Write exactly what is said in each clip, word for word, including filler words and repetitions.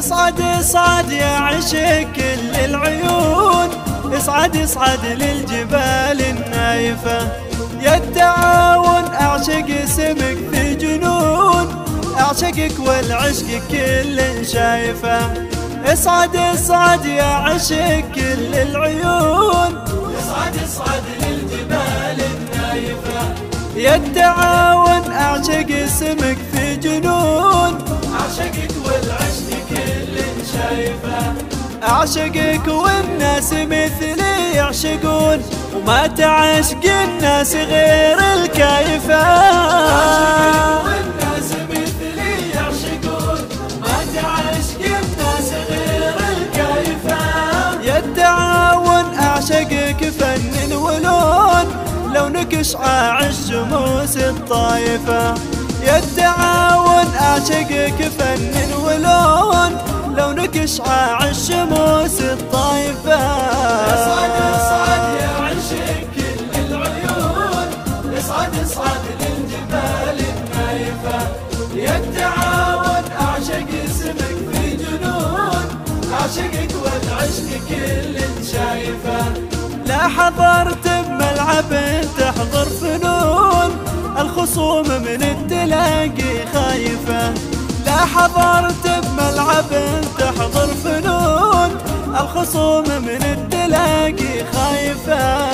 اصعد اصعد يا عشق كل العيون، اصعد اصعد للجبال النايفة، يا التعاون اعشق اسمك في جنون، اعشقك والعشق كل شايفة. اصعد اصعد يا عشق كل العيون، اصعد اصعد للجبال النايفة، يا التعاون اعشق اسمك في جنون، اعشقك والعشق كل شايفة. اعشقك والناس مثلي يعشقون، وما تعشق الناس غير الكايفة. اعشقك والناس مثلي يعشقون، وما تعشق الناس غير الكايفة. يا التعاون اعشقك فن ولون، لونك شعاع الشموس الطايفة، يا التعاون اعشقك فن ولون، لونك شعاع الشموس الطايفة. اصعد اصعد يا عشق كل العيون، اصعد اصعد للجبال النايفة، يا التعاون اعشق اسمك في جنون، اعشقك والعشق كل شايفة. لا حضرت بملعب تحضر فنون، الخصوم من التلاقي خايفة. لا حضرت بملعب تحضر فنون، الخصوم من التلاقي خايفة.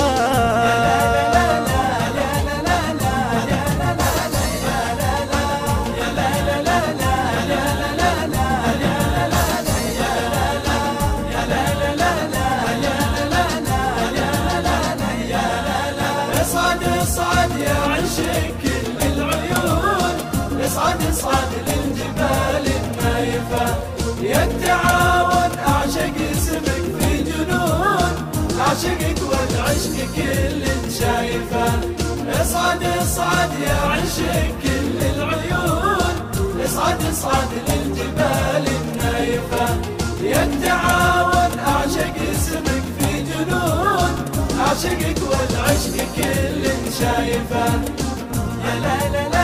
اصعد اصعد يا عشق كل العيون، اصعد اصعد للجبال النايفة، يا التعاون اعشق اسمك في جنون، اعشقك والعشق كل شايفة. اصعد اصعد يا عشق كل العيون، اصعد اصعد للجبال النايفة، يا التعاون اعشق اسمك في جنون، اعشقك والعشق كل شايفة. يا لا لا لا